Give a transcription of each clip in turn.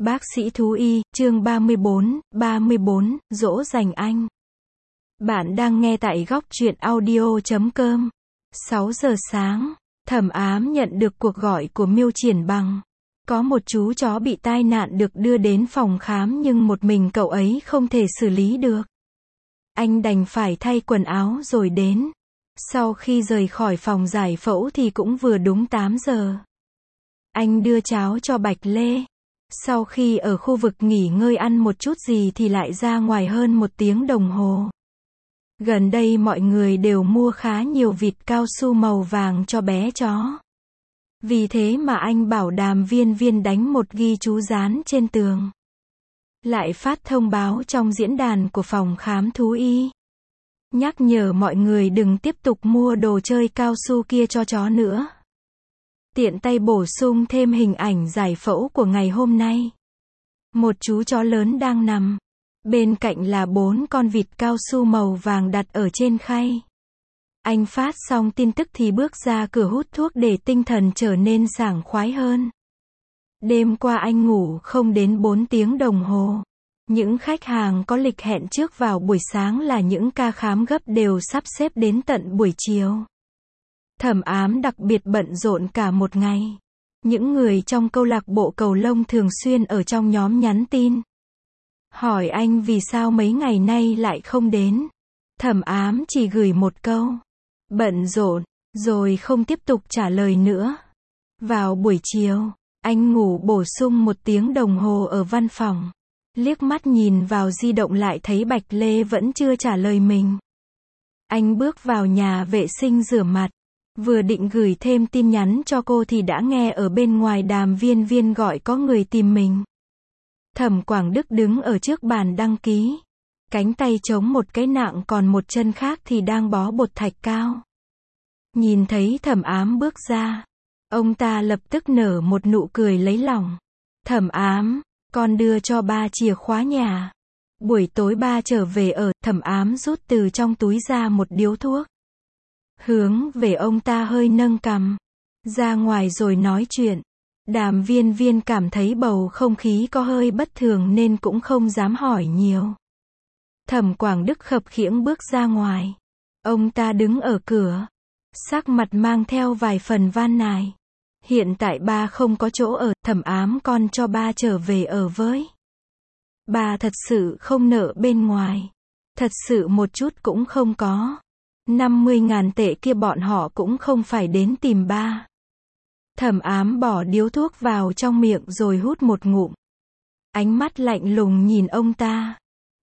Bác sĩ thú y, chương 34, dỗ dành anh. Bạn đang nghe tại góc truyện audio.com. 6 giờ sáng, Thẩm Ám nhận được cuộc gọi của Miêu Triển Bằng. Có một chú chó bị tai nạn được đưa đến phòng khám nhưng một mình cậu ấy không thể xử lý được. Anh đành phải thay quần áo rồi đến. Sau khi rời khỏi phòng giải phẫu thì cũng vừa đúng 8 giờ. Anh đưa cháo cho Bạch Lê. Sau khi ở khu vực nghỉ ngơi ăn một chút gì thì lại ra ngoài hơn 1 tiếng đồng hồ. Gần đây mọi người đều mua khá nhiều vịt cao su màu vàng cho bé chó. Vì thế mà anh bảo Đàm Viên Viên đánh một ghi chú dán trên tường. Lại phát thông báo trong diễn đàn của phòng khám thú y. Nhắc nhở mọi người đừng tiếp tục mua đồ chơi cao su kia cho chó nữa. Tiện tay bổ sung thêm hình ảnh giải phẫu của ngày hôm nay. Một chú chó lớn đang nằm. Bên cạnh là 4 con vịt cao su màu vàng đặt ở trên khay. Anh phát xong tin tức thì bước ra cửa hút thuốc để tinh thần trở nên sảng khoái hơn. Đêm qua anh ngủ không đến 4 tiếng đồng hồ. Những khách hàng có lịch hẹn trước vào buổi sáng là những ca khám gấp đều sắp xếp đến tận buổi chiều. Thẩm Ám đặc biệt bận rộn cả một ngày. Những người trong câu lạc bộ cầu lông thường xuyên ở trong nhóm nhắn tin. Hỏi anh vì sao mấy ngày nay lại không đến. Thẩm Ám chỉ gửi một câu. Bận rộn, rồi không tiếp tục trả lời nữa. Vào buổi chiều, anh ngủ bổ sung 1 tiếng đồng hồ ở văn phòng. Liếc mắt nhìn vào di động lại thấy Bạch Lê vẫn chưa trả lời mình. Anh bước vào nhà vệ sinh rửa mặt. Vừa định gửi thêm tin nhắn cho cô thì đã nghe ở bên ngoài Đàm Viên Viên gọi có người tìm mình. Thẩm Quảng Đức đứng ở trước bàn đăng ký. Cánh tay chống một cái nạng còn một chân khác thì đang bó bột thạch cao. Nhìn thấy Thẩm Ám bước ra. Ông ta lập tức nở một nụ cười lấy lòng. Thẩm Ám, con đưa cho ba chìa khóa nhà. Buổi tối ba trở về ở, Thẩm Ám rút từ trong túi ra một điếu thuốc. Hướng về ông ta hơi nâng cằm. Ra ngoài rồi nói chuyện. Đàm Viên Viên cảm thấy bầu không khí có hơi bất thường nên cũng không dám hỏi nhiều. Thẩm Quảng Đức khập khiễng bước ra ngoài. Ông ta đứng ở cửa. Sắc mặt mang theo vài phần van nài. Hiện tại ba không có chỗ ở, Thẩm Ám con cho ba trở về ở với. Ba thật sự không nợ bên ngoài. Thật sự một chút cũng không có. 50.000 tệ kia bọn họ cũng không phải đến tìm ba. Thẩm Ám bỏ điếu thuốc vào trong miệng rồi hút một ngụm. Ánh mắt lạnh lùng nhìn ông ta.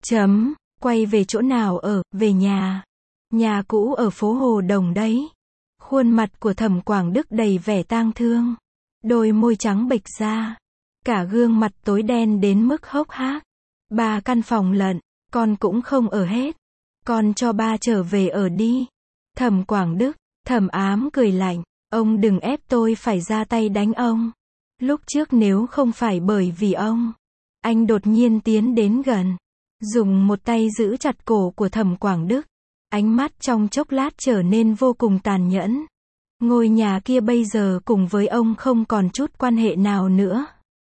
Quay về chỗ nào ở, về nhà. Nhà cũ ở phố Hồ Đồng đấy. Khuôn mặt của Thẩm Quảng Đức đầy vẻ tang thương. Đôi môi trắng bệch ra. Cả gương mặt tối đen đến mức hốc hác. 3 căn phòng lận, con cũng không ở hết. Con cho ba trở về ở đi. Thẩm Quảng Đức, Thẩm Ám cười lạnh. Ông đừng ép tôi phải ra tay đánh ông. Lúc trước nếu không phải bởi vì ông. Anh đột nhiên tiến đến gần. Dùng một tay giữ chặt cổ của Thẩm Quảng Đức. Ánh mắt trong chốc lát trở nên vô cùng tàn nhẫn. Ngôi nhà kia bây giờ cùng với ông không còn chút quan hệ nào nữa.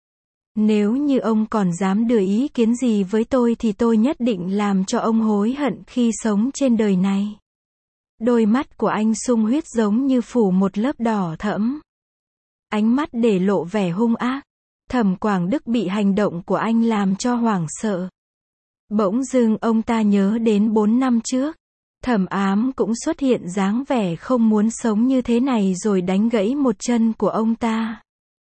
Nếu như ông còn dám đưa ý kiến gì với tôi thì tôi nhất định làm cho ông hối hận khi sống trên đời này. Đôi mắt của anh sung huyết giống như phủ một lớp đỏ thẫm. Ánh mắt để lộ vẻ hung ác. Thẩm Quảng Đức bị hành động của anh làm cho hoảng sợ. Bỗng dưng ông ta nhớ đến 4 năm trước. Thẩm Ám cũng xuất hiện dáng vẻ không muốn sống như thế này rồi đánh gãy một chân của ông ta.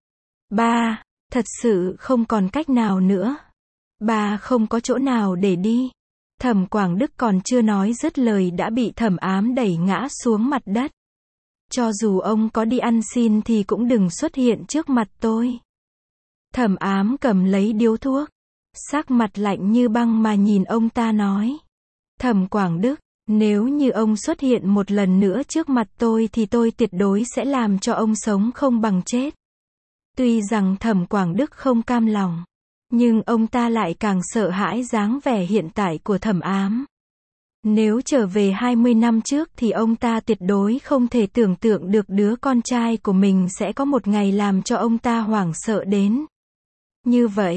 Ba, thật sự không còn cách nào nữa. Ba không có chỗ nào để đi. Thẩm Quảng Đức còn chưa nói dứt lời đã bị Thẩm Ám đẩy ngã xuống mặt đất. Cho dù ông có đi ăn xin thì cũng đừng xuất hiện trước mặt tôi. Thẩm Ám cầm lấy điếu thuốc. Sắc mặt lạnh như băng mà nhìn ông ta nói. Thẩm Quảng Đức, nếu như ông xuất hiện một lần nữa trước mặt tôi thì tôi tuyệt đối sẽ làm cho ông sống không bằng chết. Tuy rằng Thẩm Quảng Đức không cam lòng. Nhưng ông ta lại càng sợ hãi dáng vẻ hiện tại của Thẩm Ám. Nếu trở về 20 năm trước thì ông ta tuyệt đối không thể tưởng tượng được đứa con trai của mình sẽ có một ngày làm cho ông ta hoảng sợ đến. Như vậy,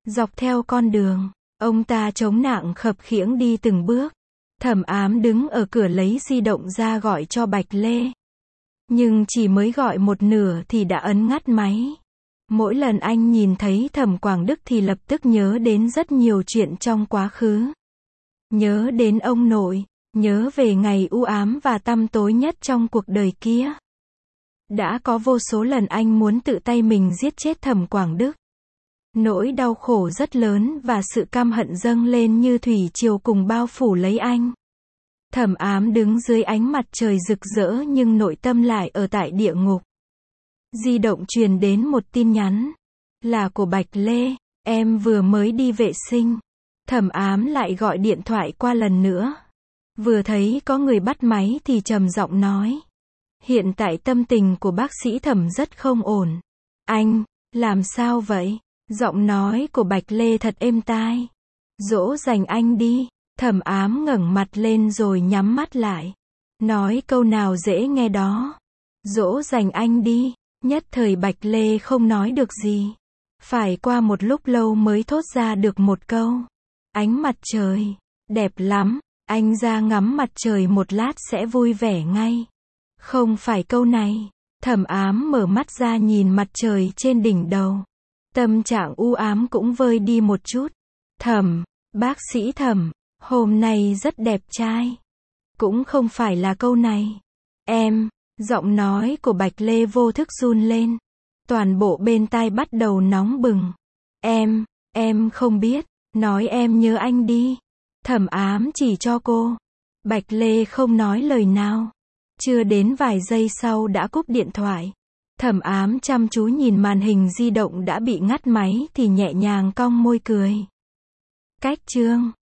Dọc theo con đường, ông ta chống nặng khập khiễng đi từng bước. Thẩm Ám đứng ở cửa lấy di động ra gọi cho Bạch Lê. Nhưng chỉ mới gọi một nửa thì đã ấn ngắt máy. Mỗi lần anh nhìn thấy Thẩm Quảng Đức thì lập tức nhớ đến rất nhiều chuyện trong quá khứ. Nhớ đến ông nội, nhớ về ngày u ám và tăm tối nhất trong cuộc đời kia. Đã có vô số lần anh muốn tự tay mình giết chết Thẩm Quảng Đức. Nỗi đau khổ rất lớn và sự căm hận dâng lên như thủy triều cùng bao phủ lấy anh. Thẩm Ám đứng dưới ánh mặt trời rực rỡ nhưng nội tâm lại ở tại địa ngục. Di động truyền đến một tin nhắn. Là của Bạch Lê, em vừa mới đi vệ sinh. Thẩm Ám lại gọi điện thoại qua lần nữa. Vừa thấy có người bắt máy thì trầm giọng nói. Hiện tại tâm tình của bác sĩ Thẩm rất không ổn. Anh, làm sao vậy? Giọng nói của Bạch Lê thật êm tai. Dỗ dành anh đi. Thẩm Ám ngẩng mặt lên rồi nhắm mắt lại. Nói câu nào dễ nghe đó. Dỗ dành anh đi. Nhất thời Bạch Lê không nói được gì. Phải qua một lúc lâu mới thốt ra được một câu. Ánh mặt trời, đẹp lắm. Anh ra ngắm mặt trời một lát sẽ vui vẻ ngay. Không phải câu này. Thẩm Ám mở mắt ra nhìn mặt trời trên đỉnh đầu. Tâm trạng u ám cũng vơi đi một chút. Thẩm, bác sĩ Thẩm, hôm nay rất đẹp trai. Cũng không phải là câu này. Em, giọng nói của Bạch Lê vô thức run lên. Toàn bộ bên tai bắt đầu nóng bừng. Em không biết, nói em nhớ anh đi. Thẩm Ám chỉ cho cô. Bạch Lê không nói lời nào. Chưa đến vài giây sau đã cúp điện thoại. Thẩm Ám chăm chú nhìn màn hình di động đã bị ngắt máy thì nhẹ nhàng cong môi cười. Cách chương